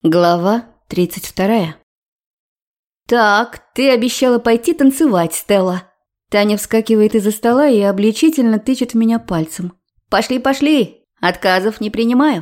Глава 32. «Так, ты обещала пойти танцевать, Стелла». Таня вскакивает из-за стола и обличительно тычет в меня пальцем. «Пошли, пошли! Отказов не принимаю».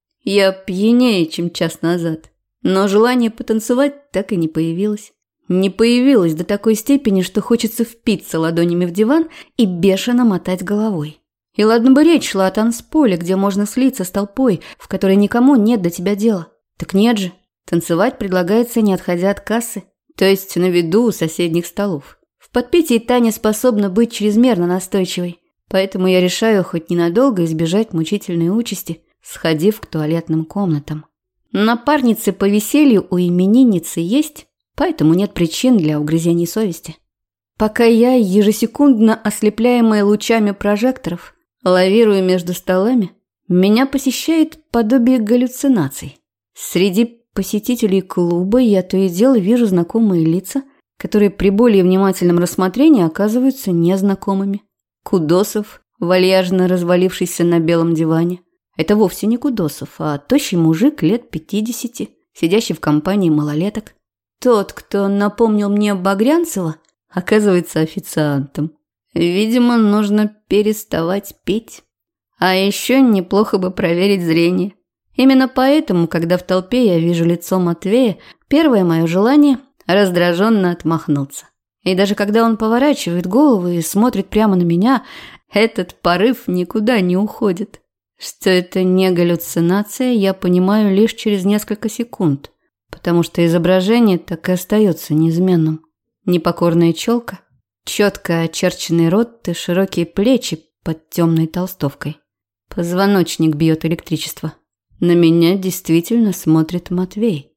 Я пьянее, чем час назад, но желание потанцевать так и не появилось. Не появилось до такой степени, что хочется впиться ладонями в диван и бешено мотать головой. И ладно бы речь шла о танцполе, где можно слиться с толпой, в которой никому нет до тебя дела. Так нет же, танцевать предлагается, не отходя от кассы, то есть на виду у соседних столов. В подпитии Таня способна быть чрезмерно настойчивой, поэтому я решаю хоть ненадолго избежать мучительной участи, сходив к туалетным комнатам. Напарницы по веселью у именинницы есть, поэтому нет причин для угрызений совести. Пока я, ежесекундно ослепляемая лучами прожекторов, лавирую между столами, меня посещает подобие галлюцинаций. Среди посетителей клуба я то и дело вижу знакомые лица, которые при более внимательном рассмотрении оказываются незнакомыми. Кудосов, вальяжно развалившийся на белом диване. Это вовсе не Кудосов, а тощий мужик лет 50, сидящий в компании малолеток. Тот, кто напомнил мне Багрянцева, оказывается официантом. Видимо, нужно переставать пить. А еще неплохо бы проверить зрение. Именно поэтому, когда в толпе я вижу лицо Матвея, первое мое желание – раздраженно отмахнуться. И даже когда он поворачивает голову и смотрит прямо на меня, этот порыв никуда не уходит. Что это не галлюцинация, я понимаю лишь через несколько секунд, потому что изображение так и остается неизменным. Непокорная челка, четко очерченный рот и широкие плечи под темной толстовкой. Позвоночник бьет электричество. На меня действительно смотрит Матвей.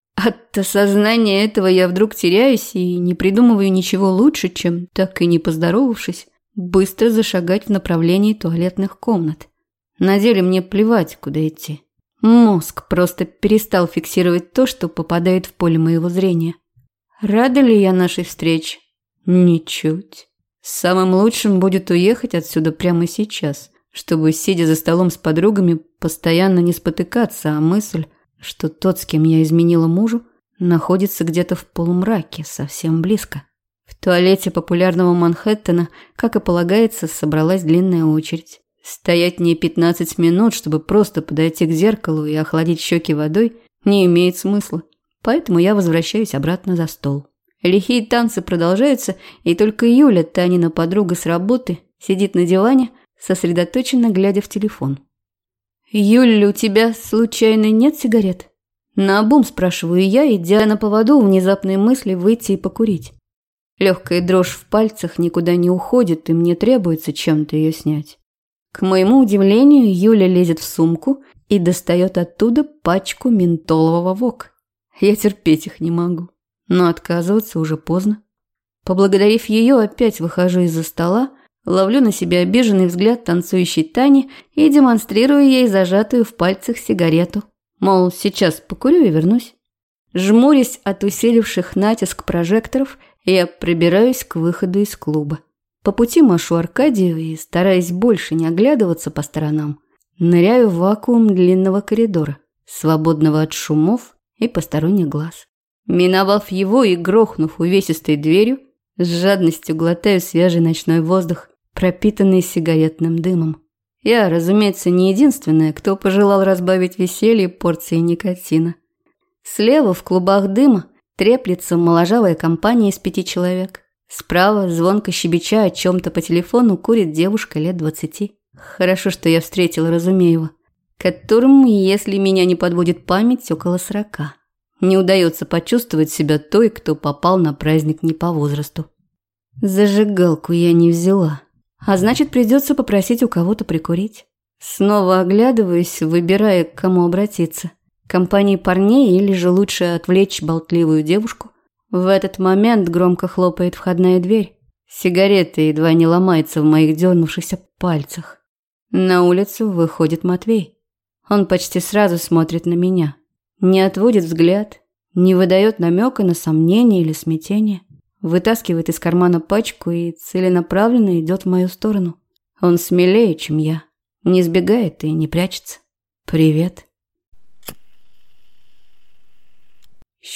От осознания этого я вдруг теряюсь и не придумываю ничего лучше, чем, так и не поздоровавшись, быстро зашагать в направлении туалетных комнат. На деле мне плевать, куда идти. Мозг просто перестал фиксировать то, что попадает в поле моего зрения. Рада ли я нашей встрече? Ничуть. Самым лучшим будет уехать отсюда прямо сейчас, чтобы, сидя за столом с подругами, постоянно не спотыкаться о мысль, что тот, с кем я изменила мужу, находится где-то в полумраке, совсем близко. В туалете популярного Манхэттена, как и полагается, собралась длинная очередь. Стоять не 15 минут, чтобы просто подойти к зеркалу и охладить щеки водой, не имеет смысла. Поэтому я возвращаюсь обратно за стол. Лихие танцы продолжаются, и только Юля, Танина подруга с работы, сидит на диване, сосредоточенно глядя в телефон. «Юля, у тебя случайно нет сигарет?» Наобум спрашиваю я, идя на поводу у внезапной мысли выйти и покурить. Легкая дрожь в пальцах никуда не уходит, и мне требуется чем-то ее снять. К моему удивлению, Юля лезет в сумку и достает оттуда пачку ментолового вок. Я терпеть их не могу, но отказываться уже поздно. Поблагодарив ее, опять выхожу из-за стола, ловлю на себе обиженный взгляд танцующей Тани и демонстрирую ей зажатую в пальцах сигарету. Мол, сейчас покурю и вернусь. Жмурясь от усиливших натиск прожекторов, я пробираюсь к выходу из клуба. По пути машу Аркадию и, стараясь больше не оглядываться по сторонам, ныряю в вакуум длинного коридора, свободного от шумов и посторонних глаз. Миновав его и грохнув увесистой дверью, с жадностью глотаю свежий ночной воздух, пропитанный сигаретным дымом. Я, разумеется, не единственная, кто пожелал разбавить веселье порцией никотина. Слева в клубах дыма треплется моложавая компания из 5 человек. Справа, звонко щебеча о чем-то по телефону, курит девушка лет 20. Хорошо, что я встретила Разумеева, которому, если меня не подводит память, около 40. Не удается почувствовать себя той, кто попал на праздник не по возрасту. Зажигалку я не взяла, а значит, придется попросить у кого-то прикурить. Снова оглядываюсь, выбирая, к кому обратиться. Компании парней или же лучше отвлечь болтливую девушку. В этот момент громко хлопает входная дверь. Сигарета едва не ломается в моих дернувшихся пальцах. На улицу выходит Матвей. Он почти сразу смотрит на меня. Не отводит взгляд, не выдает намека на сомнение или смятение. Вытаскивает из кармана пачку и целенаправленно идет в мою сторону. Он смелее, чем я. Не сбегает и не прячется. «Привет».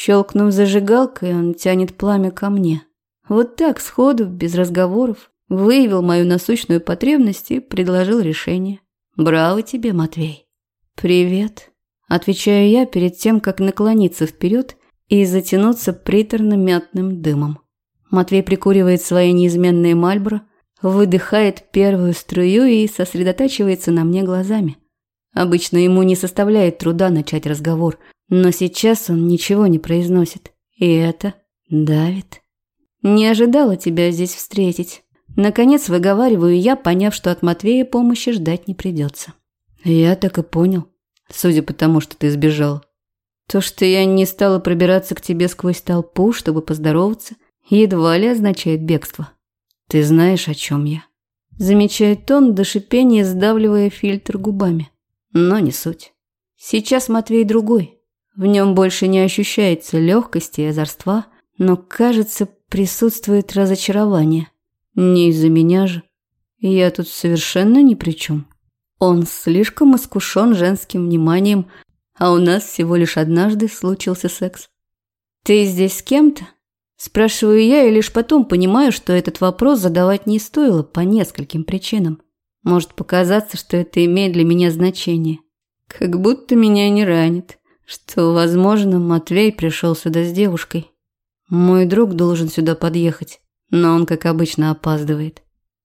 Щелкнув зажигалкой, он тянет пламя ко мне. Вот так, сходу, без разговоров, выявил мою насущную потребность и предложил решение. Браво тебе, Матвей. «Привет», – отвечаю я перед тем, как наклониться вперед и затянуться приторно-мятным дымом. Матвей прикуривает свои неизменные Мальборо, выдыхает первую струю и сосредотачивается на мне глазами. Обычно ему не составляет труда начать разговор, но сейчас он ничего не произносит, и это давит. «Не ожидала тебя здесь встретить». Наконец выговариваю я, поняв, что от Матвея помощи ждать не придется. «Я так и понял, судя по тому, что ты сбежал. То, что я не стала пробираться к тебе сквозь толпу, чтобы поздороваться, едва ли означает бегство. Ты знаешь, о чем я». Замечает он, до шипения сдавливая фильтр губами. Но не суть. Сейчас Матвей другой. В нем больше не ощущается легкости и озорства, но, кажется, присутствует разочарование. Не из-за меня же. Я тут совершенно ни при чем. Он слишком искушен женским вниманием, а у нас всего лишь однажды случился секс. «Ты здесь с кем-то?» Спрашиваю я, и лишь потом понимаю, что этот вопрос задавать не стоило по нескольким причинам. Может показаться, что это имеет для меня значение. Как будто меня не ранит, что, возможно, Матвей пришел сюда с девушкой. Мой друг должен сюда подъехать, но он, как обычно, опаздывает.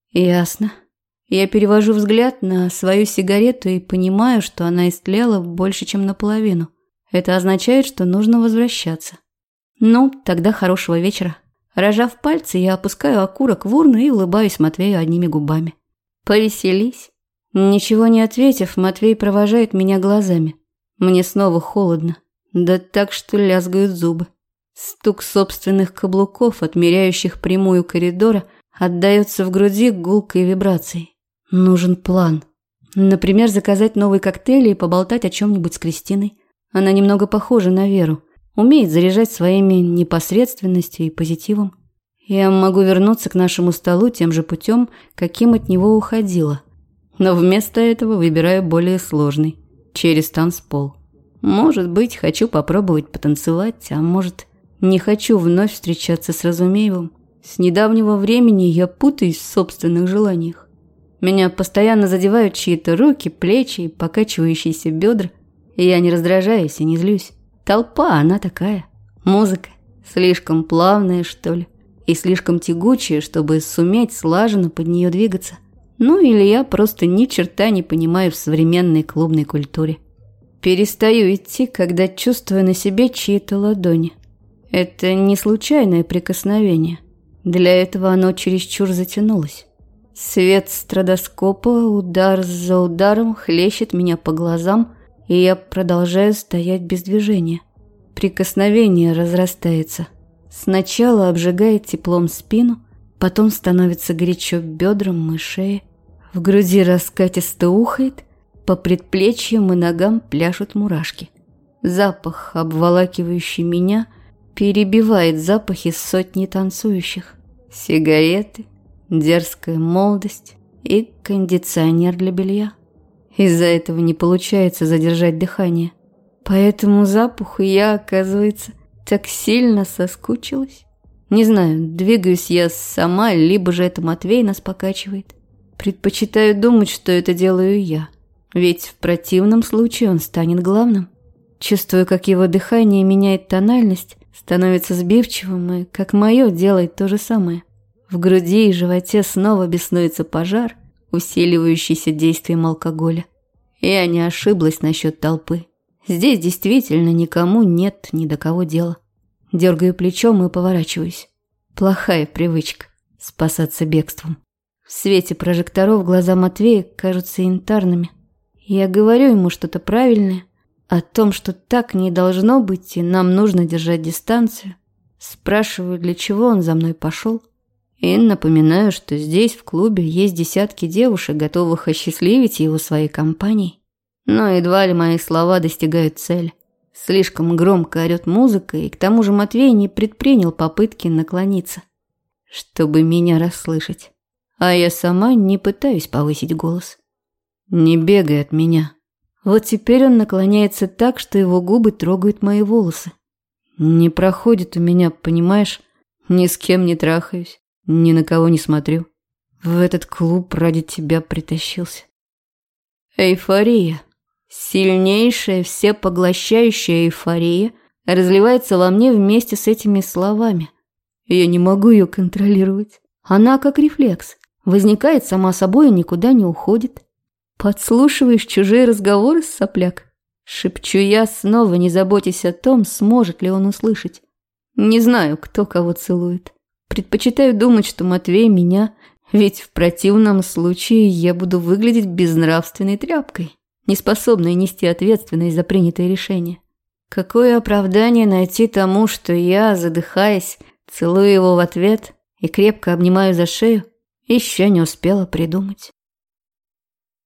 Ясно. Я перевожу взгляд на свою сигарету и понимаю, что она истлела больше, чем наполовину. Это означает, что нужно возвращаться. Ну, тогда хорошего вечера. Рожав пальцы, я опускаю окурок в урну и улыбаюсь Матвею одними губами. Повеселись. Ничего не ответив, Матвей провожает меня глазами. Мне снова холодно. Да так, что лязгают зубы. Стук собственных каблуков, отмеряющих прямую коридора, отдается в груди гулкой вибрацией. Нужен план. Например, заказать новый коктейль и поболтать о чем-нибудь с Кристиной. Она немного похожа на Веру. Умеет заряжать своими непосредственностью и позитивом. Я могу вернуться к нашему столу тем же путем, каким от него уходила. Но вместо этого выбираю более сложный, через танцпол. Может быть, хочу попробовать потанцевать, а может, не хочу вновь встречаться с Разумеевым. С недавнего времени я путаюсь в собственных желаниях. Меня постоянно задевают чьи-то руки, плечи и покачивающиеся бедра. И я не раздражаюсь и не злюсь. Толпа, она такая. Музыка. Слишком плавная, что ли. И слишком тягучая, чтобы суметь слаженно под нее двигаться. Ну или я просто ни черта не понимаю в современной клубной культуре. Перестаю идти, когда чувствую на себе чьи-то ладони. Это не случайное прикосновение. Для этого оно чересчур затянулось. Свет стробоскопа удар за ударом хлещет меня по глазам, и я продолжаю стоять без движения. Прикосновение разрастается. Сначала обжигает теплом спину, потом становится горячо бедрам и шее. В груди раскатисто ухает, по предплечьям и ногам пляшут мурашки. Запах, обволакивающий меня, перебивает запахи сотни танцующих. Сигареты, дерзкая молодость и кондиционер для белья. Из-за этого не получается задержать дыхание. По этому запаху я, оказывается, так сильно соскучилась. Не знаю, двигаюсь я сама, либо же это Матвей нас покачивает. Предпочитаю думать, что это делаю я. Ведь в противном случае он станет главным. Чувствую, как его дыхание меняет тональность, становится сбивчивым, и как мое делает то же самое. В груди и животе снова беснуется пожар, усиливающийся действием алкоголя. Я не ошиблась насчет толпы. Здесь действительно никому нет ни до кого дела. Дергаю плечом и поворачиваюсь. Плохая привычка – спасаться бегством. В свете прожекторов глаза Матвея кажутся янтарными. Я говорю ему что-то правильное, о том, что так не должно быть и нам нужно держать дистанцию. Спрашиваю, для чего он за мной пошел. И напоминаю, что здесь, в клубе, есть десятки девушек, готовых осчастливить его своей компанией. Но едва ли мои слова достигают цели. Слишком громко орёт музыка, и к тому же Матвей не предпринял попытки наклониться, чтобы меня расслышать. А я сама не пытаюсь повысить голос. «Не бегай от меня». Вот теперь он наклоняется так, что его губы трогают мои волосы. Не проходит у меня, понимаешь? Ни с кем не трахаюсь, ни на кого не смотрю. В этот клуб ради тебя притащился. Эйфория. Сильнейшая, всепоглощающая эйфория разливается во мне вместе с этими словами. Я не могу ее контролировать. Она как рефлекс. Возникает сама собой и никуда не уходит. Подслушиваешь чужие разговоры, сопляк? Шепчу я, снова не заботясь о том, сможет ли он услышать. Не знаю, кто кого целует. Предпочитаю думать, что Матвей меня, ведь в противном случае я буду выглядеть безнравственной тряпкой, неспособной нести ответственность за принятые решения. Какое оправдание найти тому, что я, задыхаясь, целую его в ответ и крепко обнимаю за шею, еще не успела придумать.